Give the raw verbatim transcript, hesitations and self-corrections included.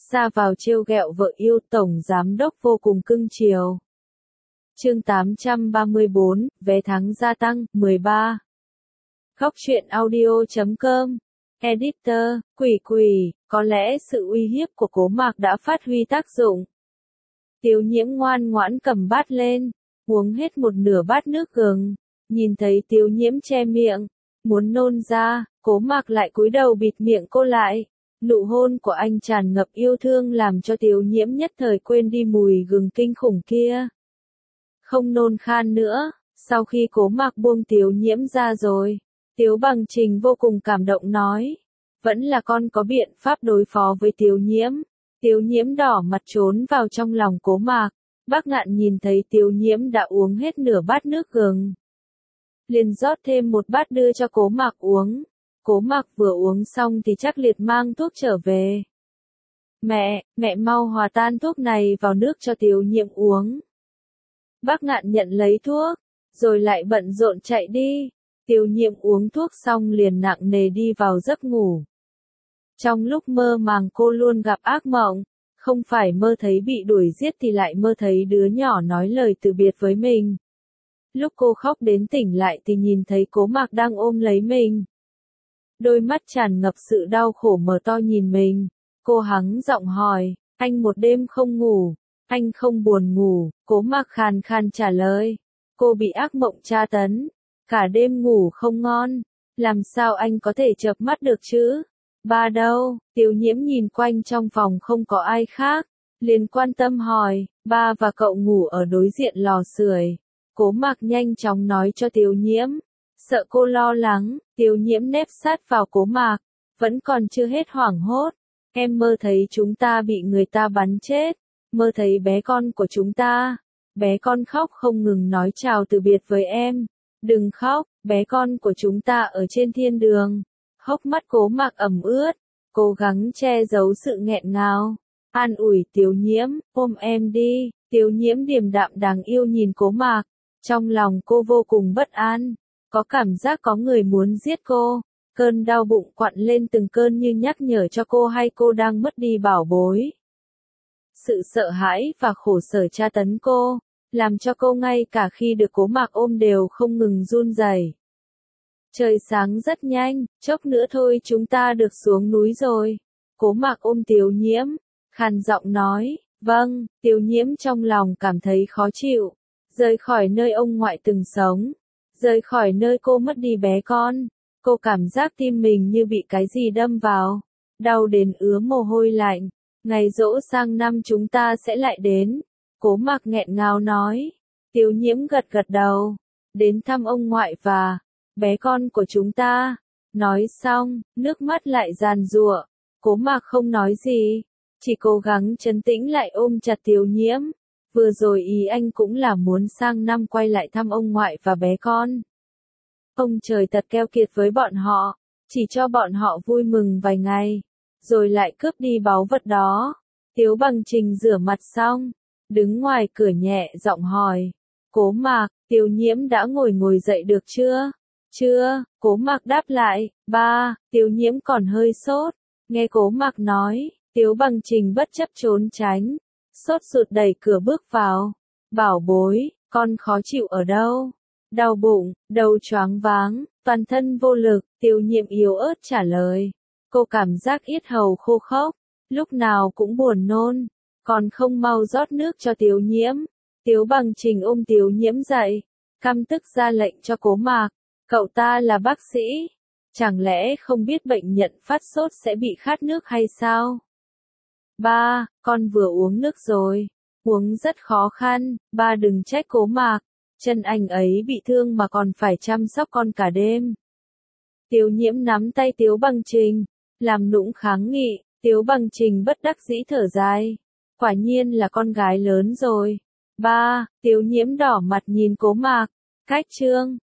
ra vào trêu ghẹo vợ yêu, tổng giám đốc vô cùng cưng chiều. Chương tám trăm ba mươi bốn, vé tháng gia tăng, mười ba. Góc truyện audio chấm com. Editor, quỷ quỷ, có lẽ sự uy hiếp của Cố Mạc đã phát huy tác dụng. Tiêu Nhiễm ngoan ngoãn cầm bát lên, uống hết một nửa bát nước gừng, nhìn thấy Tiêu Nhiễm che miệng, muốn nôn ra, Cố Mạc lại cúi đầu bịt miệng cô lại. Nụ hôn của anh tràn ngập yêu thương làm cho Tiêu Nhiễm nhất thời quên đi mùi gừng kinh khủng kia. Không nôn khan nữa, sau khi Cố Mạc buông Tiêu Nhiễm ra rồi, Tiếu Bằng Trình vô cùng cảm động nói, vẫn là con có biện pháp đối phó với Tiêu Nhiễm. Tiêu Nhiễm đỏ mặt trốn vào trong lòng Cố Mạc, Bác Ngạn nhìn thấy Tiêu Nhiễm đã uống hết nửa bát nước gừng, liền rót thêm một bát đưa cho Cố Mạc uống. Cố Mạc vừa uống xong thì Trác Liệt mang thuốc trở về. Mẹ, mẹ mau hòa tan thuốc này vào nước cho Tiêu Nhiễm uống. Bác Ngạn nhận lấy thuốc, rồi lại bận rộn chạy đi. Tiêu Nhiễm uống thuốc xong liền nặng nề đi vào giấc ngủ. Trong lúc mơ màng cô luôn gặp ác mộng, không phải mơ thấy bị đuổi giết thì lại mơ thấy đứa nhỏ nói lời từ biệt với mình. Lúc cô khóc đến tỉnh lại thì nhìn thấy Cố Mạc đang ôm lấy mình. Đôi mắt tràn ngập sự đau khổ mở to nhìn mình. Cô hắng giọng hỏi, anh một đêm không ngủ, anh không buồn ngủ? Cố Mạc khàn khàn trả lời, cô bị ác mộng tra tấn, cả đêm ngủ không ngon, làm sao anh có thể chợp mắt được chứ? Ba đâu? Tiêu Nhiễm nhìn quanh trong phòng không có ai khác, liền quan tâm hỏi, ba và cậu ngủ ở đối diện lò sưởi. Cố Mạc nhanh chóng nói cho Tiêu Nhiễm, sợ cô lo lắng. Tiêu Nhiễm nép sát vào Cố Mạc, vẫn còn chưa hết hoảng hốt. Em mơ thấy chúng ta bị người ta bắn chết, mơ thấy bé con của chúng ta. Bé con khóc không ngừng nói chào từ biệt với em. Đừng khóc, bé con của chúng ta ở trên thiên đường. Hốc mắt Cố Mạc ẩm ướt, cố gắng che giấu sự nghẹn ngào. An ủi Tiêu Nhiễm, ôm em đi. Tiêu Nhiễm điềm đạm đáng yêu nhìn Cố Mạc, trong lòng cô vô cùng bất an. Có cảm giác có người muốn giết cô, cơn đau bụng quặn lên từng cơn như nhắc nhở cho cô hay cô đang mất đi bảo bối. Sự sợ hãi và khổ sở tra tấn cô, làm cho cô ngay cả khi được Cố Mạc ôm đều không ngừng run rẩy. Trời sáng rất nhanh, chốc nữa thôi chúng ta được xuống núi rồi. Cố Mạc ôm Tiêu Nhiễm, khàn giọng nói, vâng. Tiêu Nhiễm trong lòng cảm thấy khó chịu, rời khỏi nơi ông ngoại từng sống. Rời khỏi nơi cô mất đi bé con, cô cảm giác tim mình như bị cái gì đâm vào, đau đến ứa mồ hôi lạnh. Ngày giỗ sang năm chúng ta sẽ lại đến. Cố Mạc nghẹn ngào nói. Tiêu Nhiễm gật gật đầu, đến thăm ông ngoại và bé con của chúng ta. Nói xong, nước mắt lại giàn giụa. Cố Mạc không nói gì, chỉ cố gắng trấn tĩnh lại ôm chặt Tiêu Nhiễm. Vừa rồi ý anh cũng là muốn sang năm quay lại thăm ông ngoại và bé con. Ông trời thật keo kiệt với bọn họ, chỉ cho bọn họ vui mừng vài ngày, rồi lại cướp đi báu vật đó. Tiếu Bằng Trình rửa mặt xong, đứng ngoài cửa nhẹ giọng hỏi, Cố Mạc, Tiêu Nhiễm đã ngồi ngồi dậy được chưa? Chưa. Cố Mạc đáp lại, ba. Tiêu Nhiễm còn hơi sốt, nghe Cố Mạc nói, Tiếu Bằng Trình bất chấp trốn tránh, sốt ruột đẩy cửa bước vào. Bảo bối, con khó chịu ở đâu? Đau bụng, đầu choáng váng, toàn thân vô lực. Tiêu Nhiễm yếu ớt trả lời. Cô cảm giác yết hầu khô khốc, lúc nào cũng buồn nôn, còn không mau rót nước cho Tiêu Nhiễm. Tiếu Bằng Trình ôm Tiêu Nhiễm dậy, căm tức ra lệnh cho Cố Mạc, cậu ta là bác sĩ, chẳng lẽ không biết bệnh nhân phát sốt sẽ bị khát nước hay sao? Ba, con vừa uống nước rồi, uống rất khó khăn, ba đừng trách Cố Mạc, chân anh ấy bị thương mà còn phải chăm sóc con cả đêm. Tiêu Nhiễm nắm tay Tiếu Bằng Trình, làm nũng kháng nghị. Tiếu Bằng Trình bất đắc dĩ thở dài, quả nhiên là con gái lớn rồi. Ba, Tiêu Nhiễm đỏ mặt nhìn Cố Mạc, cách chương